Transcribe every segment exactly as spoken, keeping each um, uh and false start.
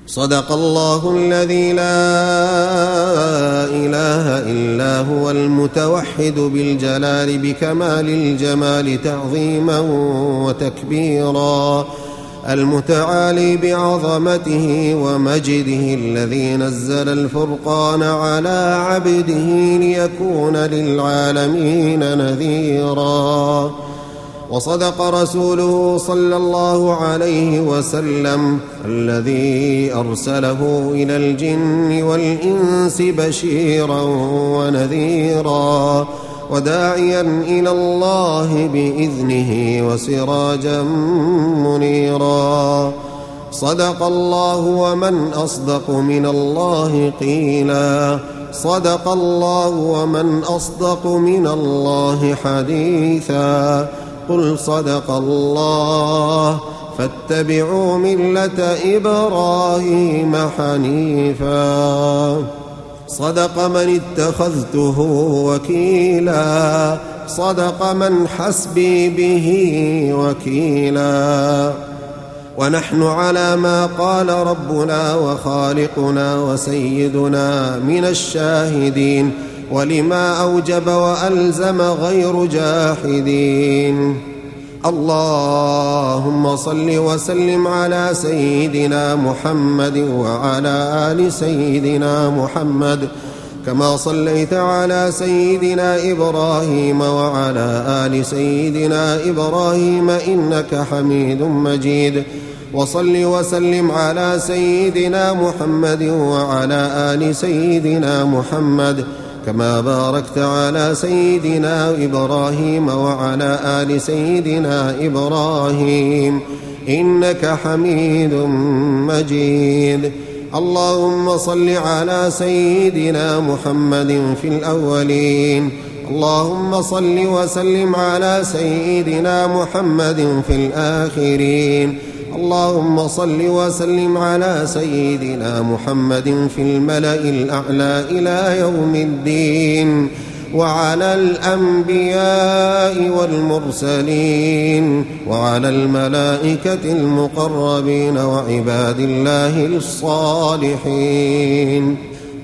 صدق الله الذي لا إله إلا هو المتوحد بالجلال بكمال الجمال تعظيما وتكبيرا، المتعالي بعظمته ومجده، الذي نزل الفرقان على عبده ليكون للعالمين نذيرا. وصدق رسوله صلى الله عليه وسلم الذي أرسله إلى الجن والإنس بشيرا ونذيرا، وداعيا إلى الله بإذنه وسراجا منيرا. صدق الله ومن أصدق من الله قيلا، صدق الله ومن أصدق من الله حديثا. قل صدق الله فاتبعوا ملة إبراهيم حنيفا. صدق من اتخذته وكيلا، صدق من حسبي به وكيلا. ونحن على ما قال ربنا وخالقنا وسيدنا من الشاهدين، ولما أوجب وألزم غير جاحدين. اللهم صل وسلم على سيدنا محمد وعلى آل سيدنا محمد، كما صليت على سيدنا إبراهيم وعلى آل سيدنا إبراهيم إنك حميد مجيد. وصل وسلم على سيدنا محمد وعلى آل سيدنا محمد، كما باركت على سيدنا إبراهيم وعلى آل سيدنا إبراهيم إنك حميد مجيد. اللهم صل على سيدنا محمد في الأولين، اللهم صل وسلم على سيدنا محمد في الآخرين، اللهم صل وسلم على سيدنا محمد في الملأ الأعلى إلى يوم الدين، وعلى الأنبياء والمرسلين، وعلى الملائكة المقربين، وعباد الله الصالحين.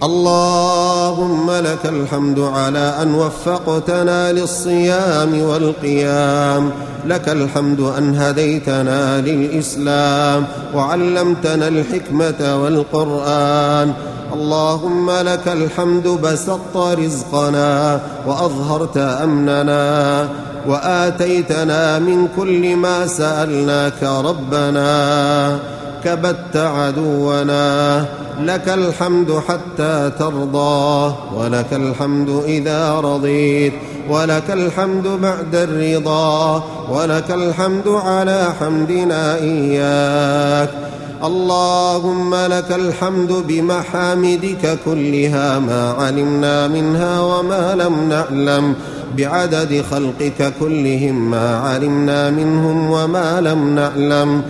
اللهم لك الحمد على أن وفقتنا للصيام والقيام، لك الحمد أن هديتنا للإسلام وعلمتنا الحكمة والقرآن. اللهم لك الحمد بسطت رزقنا وأظهرت أمننا وآتيتنا من كل ما سألناك ربنا، كبت عدونا. لك الحمد حتى ترضى، ولك الحمد إذا رضيت، ولك الحمد بعد الرضا، ولك الحمد على حمدنا إياك. اللهم لك الحمد بمحامدك كلها، ما علمنا منها وما لم نعلم، بعدد خلقك كلهم، ما علمنا منهم وما لم نعلم.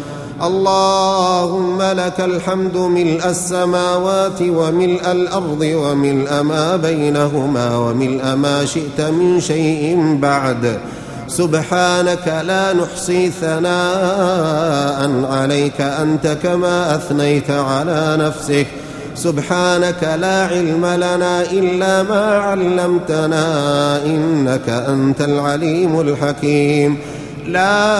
اللهم لك الحمد ملء السماوات وملء الأرض وملء ما بينهما وملء ما شئت من شيء بعد. سبحانك لا نحصي ثناء عليك أنت كما أثنيت على نفسك. سبحانك لا علم لنا إلا ما علمتنا، إنك أنت العليم الحكيم. لا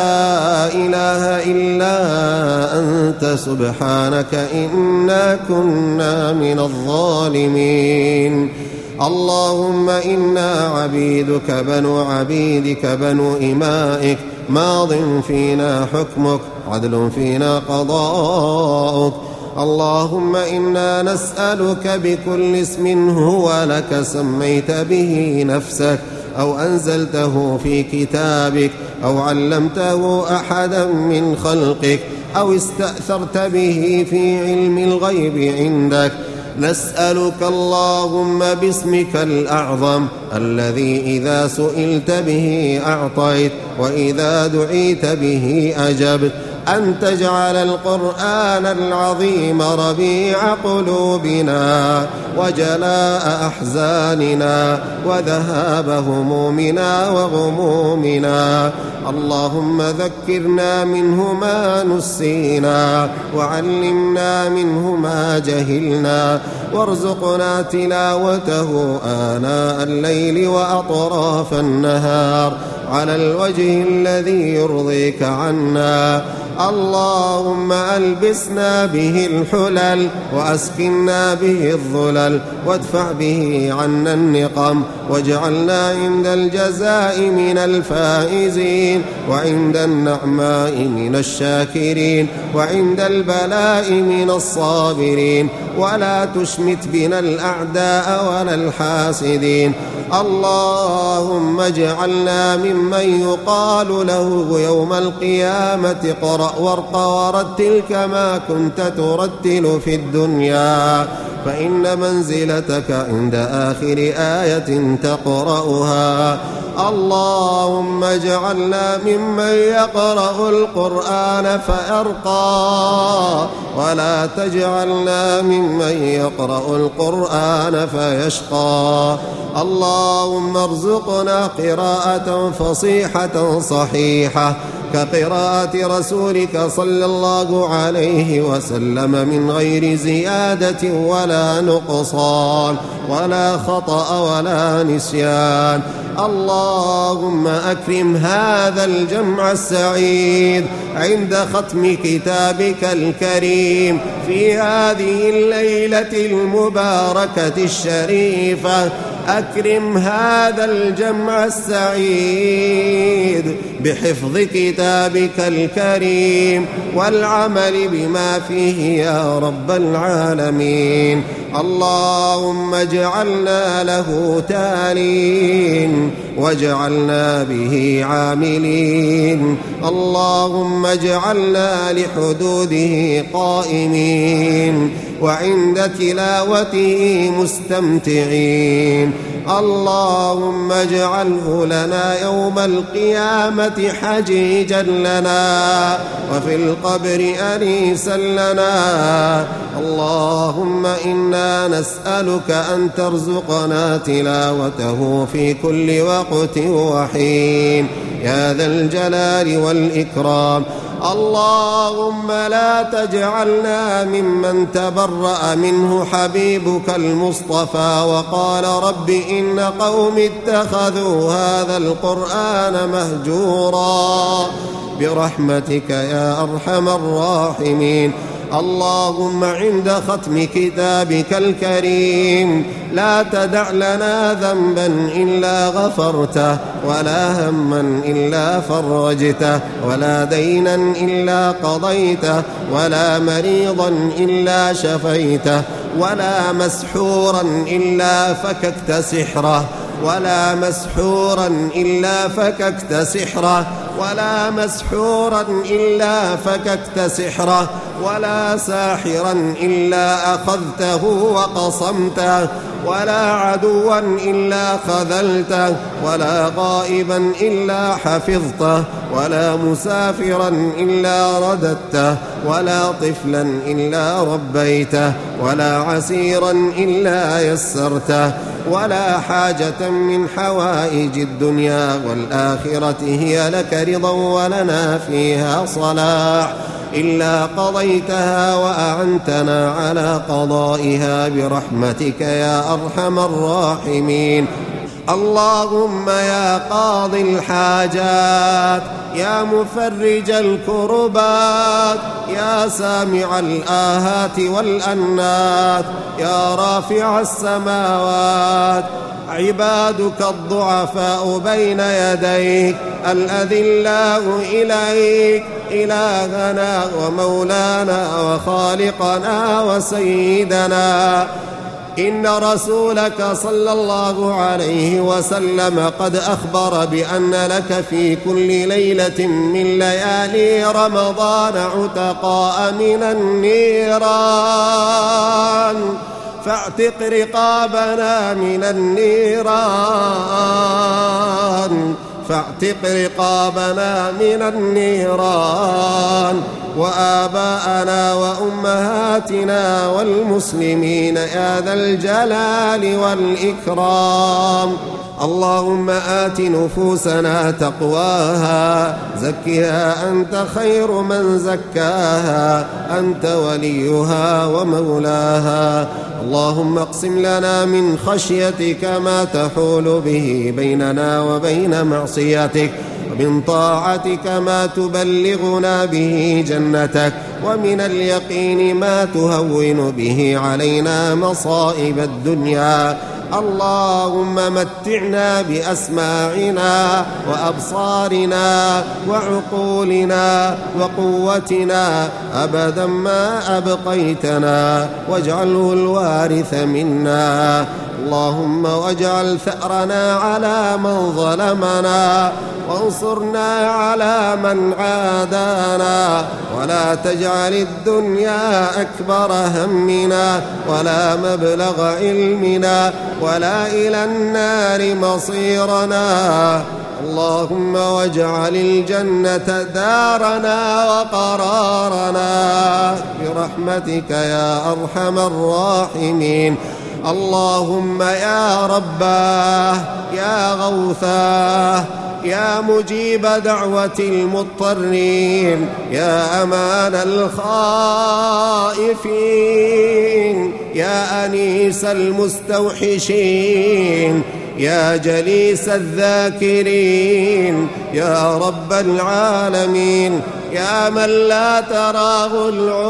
إله إلا أنت سبحانك إنا كنا من الظالمين. اللهم إنا عبيدك بنو عبيدك بنو إمائك، ماض فينا حكمك، عدل فينا قضاؤك. اللهم إنا نسألك بكل اسم هو لك سميت به نفسك، أو أنزلته في كتابك، أو علمته أحدا من خلقك، أو استأثرت به في علم الغيب عندك. نسألك اللهم باسمك الأعظم الذي إذا سئلت به أعطيت، وإذا دعيت به أجبت، أن تجعل القرآن العظيم ربيع قلوبنا وجلاء أحزاننا وذهاب همومنا وغمومنا. اللهم ذكرنا منه ما نسينا وعلمنا منه ما جهلنا وارزقنا تلاوته آناء الليل وأطراف النهار على الوجه الذي يرضيك عنا. اللهم ألبسنا به الحلل وأسكننا به الظلل وادفع به عنا النقم واجعلنا عند الجزاء من الفائزين وعند النعماء من الشاكرين وعند البلاء من الصابرين ولا تشمت بنا الأعداء ولا الحاسدين. اللهم اجعلنا ممن يقال له يوم القيامة اقرأ وارق ورتل كما كنت ترتل في الدنيا فإن منزلتك عند آخر آية تقرأها. اللهم اجعلنا ممن يقرأ القرآن فيرقى ولا تجعلنا ممن يقرأ القرآن فيشقى. اللهم ارزقنا قراءة فصيحة صحيحة كقراءة رسولك صلى الله عليه وسلم من غير زيادة ولا نقصان ولا خطأ ولا نسيان. اللهم أكرم هذا الجمع السعيد عند ختم كتابك الكريم في هذه الليلة المباركة الشريفة. أكرم هذا الجمع السعيد بحفظ كتابك الكريم والعمل بما فيه يا رب العالمين. اللهم اجعلنا له تالين واجعلنا به عاملين. اللهم اجعلنا لحدوده قائمين وعند تلاوته مستمتعين. اللهم اجعله لنا يوم القيامة حجيجا لنا وفي القبر أنيسا لنا. اللهم إنا نسألك أن ترزقنا تلاوته في كل وقت وحين يا ذا الجلال والإكرام. اللهم لا تجعلنا ممن تبرأ منه حبيبك المصطفى وقال رب إن قوم اتخذوا هذا القرآن مهجورا برحمتك يا أرحم الراحمين. اللهم عند ختم كتابك الكريم لا تدع لنا ذنبا إلا غفرته ولا هما إلا فرجته ولا دينا إلا قضيته ولا مريضا إلا شفيته ولا مسحورا إلا فككت سحره ولا مسحورا إلا فككت سحره ولا مسحورا إلا فككت سحره ولا ساحرا إلا أخذته وقصمته ولا عدوا إلا خذلته ولا غائبا إلا حفظته ولا مسافرا إلا رددته ولا طفلا إلا ربيته ولا عسيرا إلا يسرته ولا حاجة من حوائج الدنيا والآخرة هي لك رضا ولنا فيها صلاح إلا قضيتها وأعنتنا على قضائها برحمتك يا أرحم الراحمين. اللهم يا قاضي الحاجات يا مفرج الكربات يا سامع الآهات والأنات يا رافع السماوات عبادك الضعفاء بين يديك الأذلاء إليك إلهنا ومولانا وخالقنا وسيدنا. إن رسولك صلى الله عليه وسلم قد أخبر بأن لك في كل ليلة من ليالي رمضان عتقاء من النيران فاعتق رقابنا من النيران فاعتق رقابنا من النيران وآباءنا وأمهاتنا والمسلمين يا ذا الجلال والإكرام. اللهم آت نفوسنا تقواها، زكها أنت خير من زكاها، أنت وليها ومولاها. اللهم اقسم لنا من خشيتك ما تحول به بيننا وبين معصيتك، ومن طاعتك ما تبلغنا به جنتك، ومن اليقين ما تهون به علينا مصائب الدنيا. اللهم متعنا بأسماعنا وأبصارنا وعقولنا وقوتنا أبدا ما أبقيتنا، واجعله الوارث منا. اللهم واجعل ثأرنا على من ظلمنا، وانصرنا على من عادانا، ولا تجعل الدنيا أكبر همنا ولا مبلغ علمنا ولا إلى النار مصيرنا. اللهم واجعل الجنة دارنا وقرارنا برحمتك يا أرحم الراحمين. اللهم يا رباه يا غوثاه يا مجيب دعوة المضطرين، يا أمان الخائفين، يا أنيس المستوحشين، يا جليس الذاكرين، يا رب العالمين، يا من لا تراه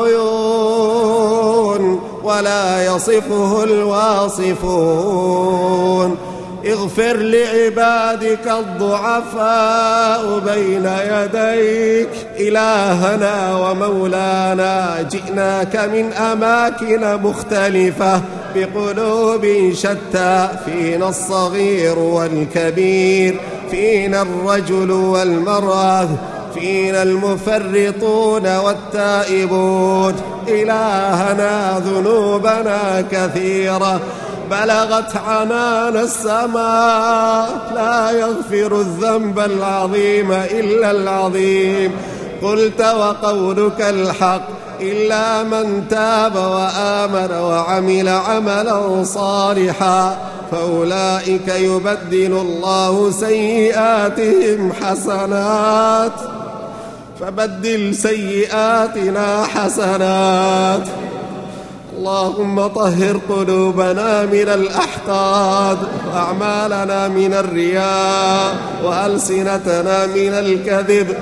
العيون ولا يصفه الواصفون. اغفر لعبادك الضعفاء بين يديك. إلهنا ومولانا، جئناك من أماكن مختلفة بقلوب شتى، فينا الصغير والكبير، فينا الرجل والمرأة، فينا المفرطون والتائبون. إلهنا ذنوبنا كثيرة بلغت عنان السماء، لا يغفر الذنب العظيم إلا العظيم. قلت وقولك الحق، إلا من تاب وآمن وعمل عملا صالحا فأولئك يبدل الله سيئاتهم حسنات، فبدل سيئاتنا حسنات. اللهم طهر قلوبنا من الأحقاد، وأعمالنا من الرياء، وألسنتنا من الكذب.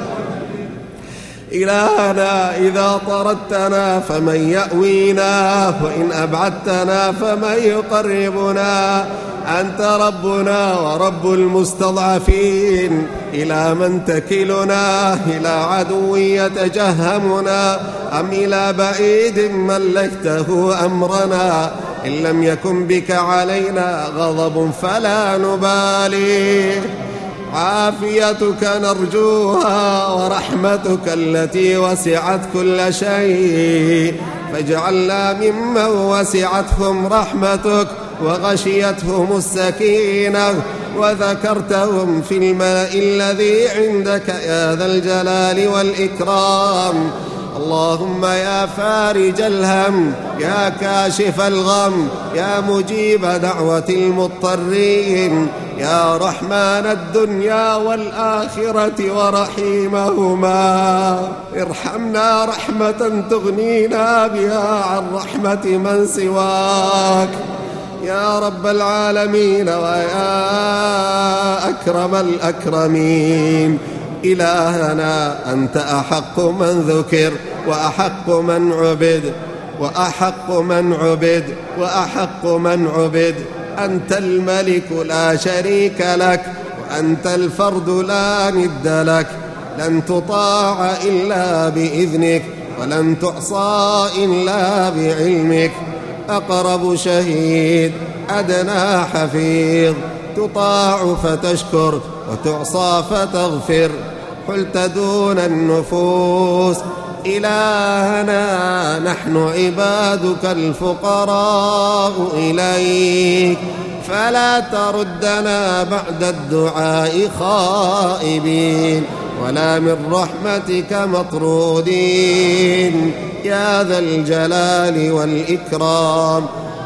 إلهنا إذا طردتنا فمن يأوينا، وإن أبعدتنا فمن يقربنا. أنت ربنا ورب المستضعفين. إلى من تكلنا؟ إلى عدو يتجهمنا، أم إلى بعيد ملكته أمرنا؟ إن لم يكن بك علينا غضب فلا نبالي، عافيتك نرجوها ورحمتك التي وسعت كل شيء، فاجعلنا ممن وسعتهم رحمتك وغشيتهم السكينة وذكرتهم في الملأ الذي عندك يا ذا الجلال والإكرام. اللهم يا فارج الهم، يا كاشف الغم، يا مجيب دعوة المضطرين، يا رحمن الدنيا والآخرة ورحيمهما، ارحمنا رحمة تغنينا بها عن رحمة من سواك يا رب العالمين ويا أكرم الأكرمين. إلهنا أنت أحق من ذكر وأحق من عبد وأحق من عبد وأحق من عبد. أنت الملك لا شريك لك، وأنت الفرد لا ند لك، لن تطاع إلا بإذنك ولن تعصى إلا بعلمك. أقرب شهيد، أدنى حفيظ، تطاع فتشكر وتعصى فتغفر، حلت دون النفوس. إلهنا نحن عبادك الفقراء إليك، فلا تردنا بعد الدعاء خائبين، ولا من رحمتك مطرودين يا ذا الجلال والإكرام.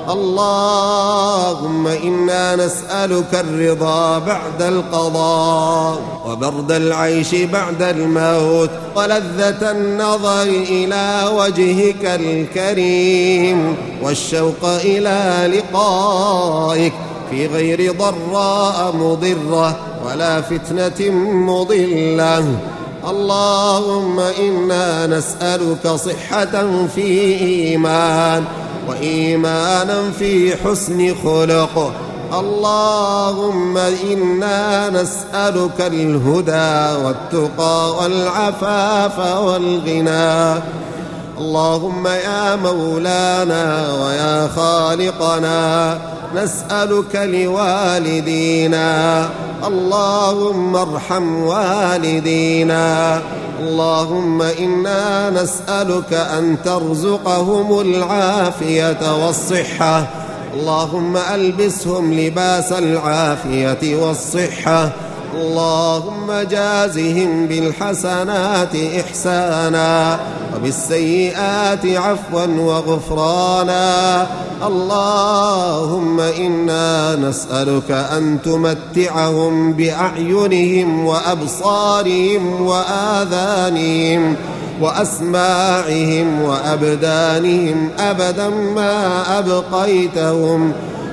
اللهم إنا نسألك الرضا بعد القضاء، وبرد العيش بعد الموت، ولذة النظر إلى وجهك الكريم، والشوق إلى لقائك في غير ضراء مضرة ولا فتنة مضلة. اللهم إنا نسألك صحة في إيمان، وإيمانا في حسن خلق. اللهم إنا نسألك الهدى والتقى والعفاف والغنى. اللهم يا مولانا ويا خالقنا نسألك لوالدينا، اللهم ارحم والدينا. اللهم إنا نسألك أن ترزقهم العافية والصحة، اللهم ألبسهم لباس العافية والصحة. اللهم جازهم بالحسنات إحسانا وبالسيئات عفوا وغفرانا. اللهم إنا نسألك أن تمتعهم بأعينهم وأبصارهم وآذانهم وأسماعهم وأبدانهم أبدا ما أبقيتهم.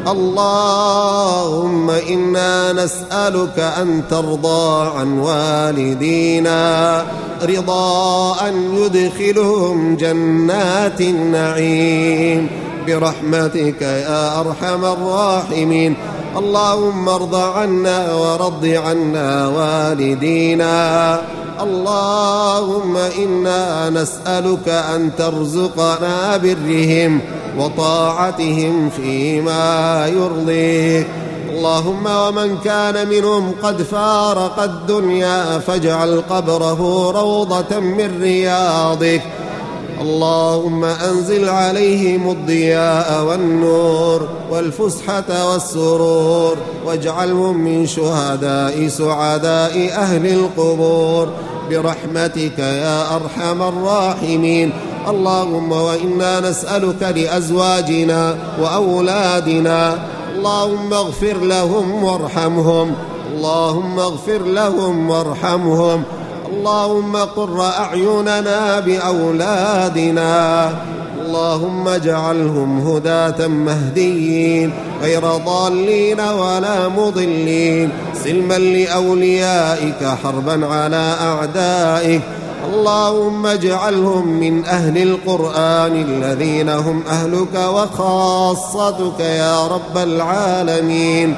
اللهم إنا نسألك أن ترضى عن والدينا رضاء يدخلهم جنات النعيم برحمتك يا أرحم الراحمين. اللهم ارض عنا ورض عنا والدينا. اللهم إنا نسألك أن ترزقنا برهم وطاعتهم فيما يرضيك. اللهم ومن كان منهم قد فارق الدنيا فاجعل قبره روضة من رياضك. اللهم أنزل عليهم الضياء والنور والفسحة والسرور، واجعلهم من شهداء سعداء أهل القبور برحمتك يا أرحم الراحمين. اللهم وإنا نسألك لأزواجنا وأولادنا، اللهم اغفر لهم وارحمهم، اللهم اغفر لهم وارحمهم. اللهم قر أعيننا بأولادنا، اللهم اجعلهم هداة مهديين غير ضالين ولا مضلين، سلما لأوليائك حربا على أعدائك. اللهم اجعلهم من أهل القرآن الذين هم أهلك وخاصتك يا رب العالمين.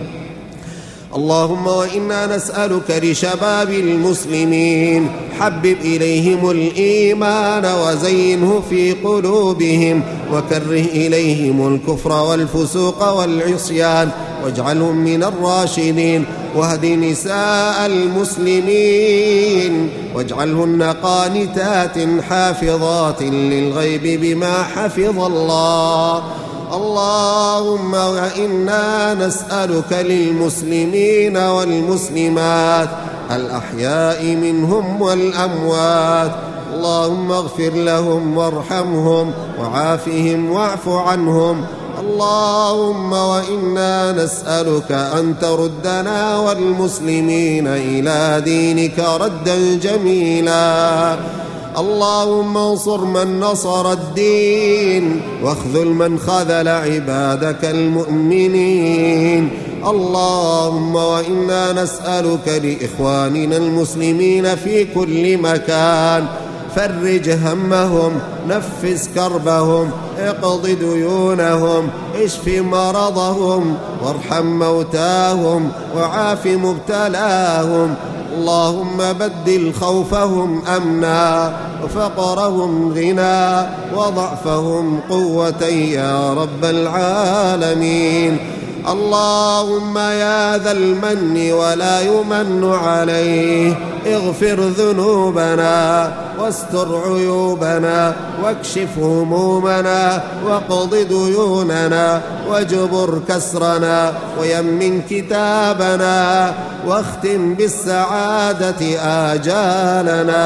اللهم وإنا نسألك لشباب المسلمين حبب إليهم الإيمان وزينه في قلوبهم، وكره إليهم الكفر والفسوق والعصيان، واجعلهم من الراشدين. واهد نساء المسلمين واجعلهن قانتات حافظات للغيب بما حفظ الله. اللهم وإنا نسألك للمسلمين والمسلمات الأحياء منهم والأموات، اللهم اغفر لهم وارحمهم وعافهم واعف عنهم. اللهم وإنا نسألك أن تردنا والمسلمين إلى دينك ردا جميلا. اللهم انصر من نصر الدين واخذل من خذل عبادك المؤمنين. اللهم وإنا نسألك لإخواننا المسلمين في كل مكان فرج همهم، نفس كربهم، اقض ديونهم، اشف مرضهم، وارحم موتاهم، وعاف مبتلاهم. اللهم بدل خوفهم أمنا وفقرهم غنى وضعفهم قوة يا رب العالمين. اللهم يا ذا المن ولا يمن عليه، اغفر ذنوبنا واستر عيوبنا واكشف همومنا واقض ديوننا واجبر كسرنا ويمن كتابنا واختم بالسعادة آجالنا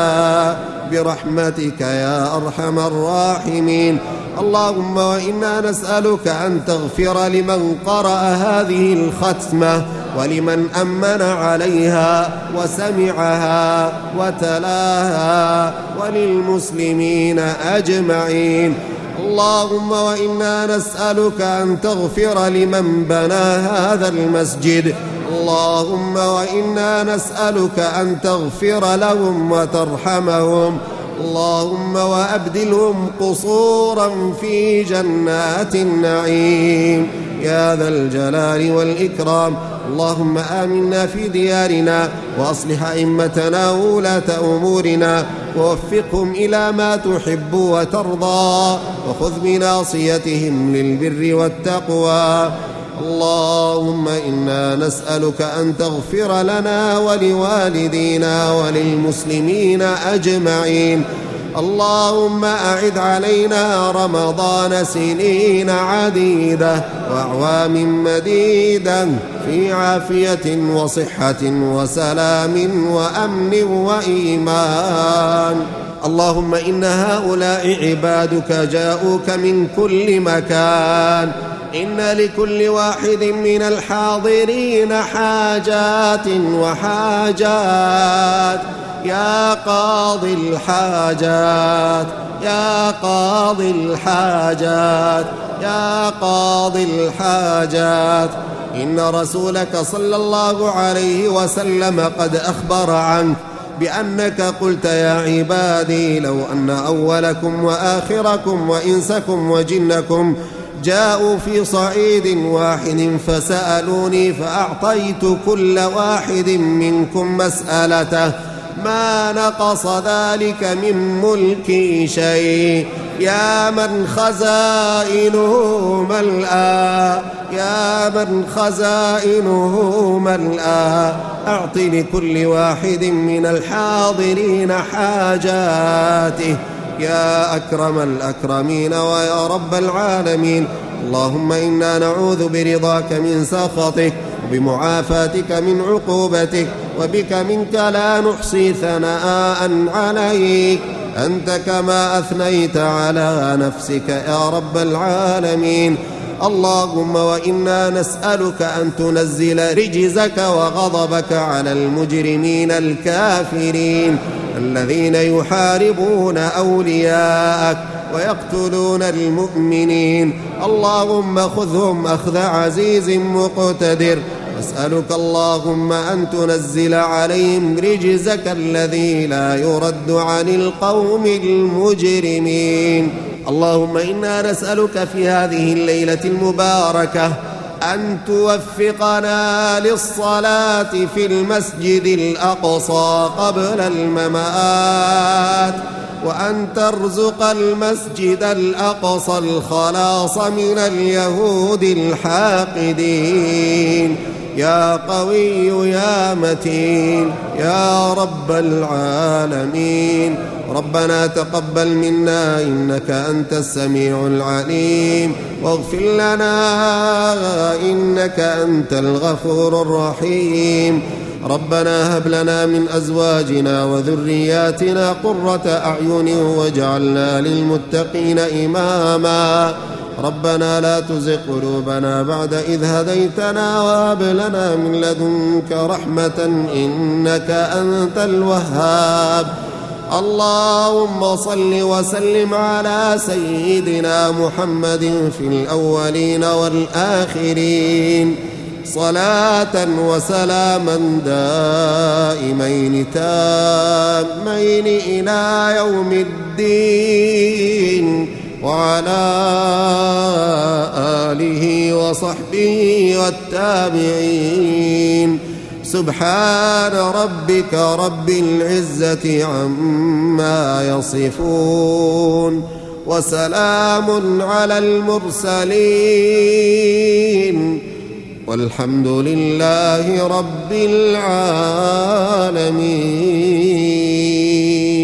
برحمتك يا أرحم الراحمين. اللهم وإنا نسألك أن تغفر لمن قرأ هذه الختمة ولمن أمن عليها وسمعها وتلاها وللمسلمين أجمعين. اللهم وإنا نسألك أن تغفر لمن بنى هذا المسجد. اللهم وإنا نسألك أن تغفر لهم وترحمهم. اللهم وأبدلهم قصورا في جنات النعيم يا ذا الجلال والإكرام. اللهم آمنا في ديارنا وأصلح أئمتنا وولاة أمورنا ووفقهم إلى ما تحب وترضى وخذ بناصيتهم للبر والتقوى. اللهم إنا نسألك أن تغفر لنا ولوالدينا وللمسلمين أجمعين. اللهم أعد علينا رمضان سنين عديدة وأعوام مديدة في عافية وصحة وسلام وأمن وإيمان. اللهم إن هؤلاء عبادك جاءوك من كل مكان. إن لكل واحد من الحاضرين حاجات وحاجات. يا قاضي الحاجات يا قاضي الحاجات يا قاضي الحاجات. إن رسولك صلى الله عليه وسلم قد أخبر عنك بأنك قلت يا عبادي لو أن أولكم وآخركم وإنسكم وجنكم جاءوا في صعيد واحد فسألوني فأعطيت كل واحد منكم مسألته ما نقص ذلك من ملكي شيء. يا من خزائنه ملأى يا من خزائنه ملأى أعط لكل واحد من الحاضرين حاجاته يا أكرم الأكرمين ويا رب العالمين. اللهم إنا نعوذ برضاك من سخطك وبمعافاتك من عقوبتك وبك منك لا نحصي ثناء عليك أنت كما أثنيت على نفسك يا رب العالمين. اللهم وإنا نسألك أن تنزل رجزك وغضبك على المجرمين الكافرين الذين يحاربون أولياءك ويقتلون المؤمنين. اللهم خذهم أخذ عزيز مقتدر. أسألك اللهم أن تنزل عليهم رجزك الذي لا يرد عن القوم المجرمين. اللهم إنا نسألك في هذه الليلة المباركة أن توفقنا للصلاة في المسجد الأقصى قبل الممات وأن ترزق المسجد الأقصى الخلاص من اليهود الحاقدين يا قوي يا متين يا رب العالمين. ربنا تقبل منا إنك أنت السميع العليم واغفر لنا إنك أنت الغفور الرحيم. ربنا هب لنا من أزواجنا وذرياتنا قرة أعين واجعلنا للمتقين إماما. ربنا لا تزغ قلوبنا بعد إذ هديتنا وهب لنا من لدنك رحمة إنك أنت الوهاب. اللهم صل وسلم على سيدنا محمد في الأولين والآخرين صلاة وسلاما دائمين تامين إلى يوم الدين وعلى آله وصحبه والتابعين. سبحان ربك رب العزة عما يصفون وسلام على المرسلين والحمد لله رب العالمين.